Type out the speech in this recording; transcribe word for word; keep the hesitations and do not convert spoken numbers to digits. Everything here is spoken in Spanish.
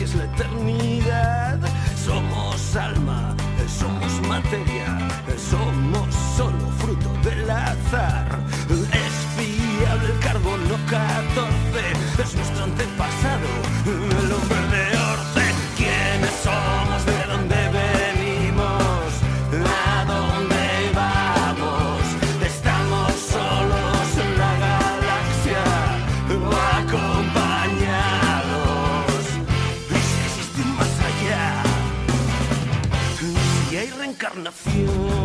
que es la eternidad. Somos alma, somos materia, somos solo fruto del azar. Es fiable el carbono catorce, es nuestro antepasado, el hombre de Orce. ¿Quiénes somos? ¿De dónde venimos? ¿A dónde vamos? ¿Estamos solos en la galaxia o acompañados? ¿Y si existe un más allá? ¿Si hay reencarnación?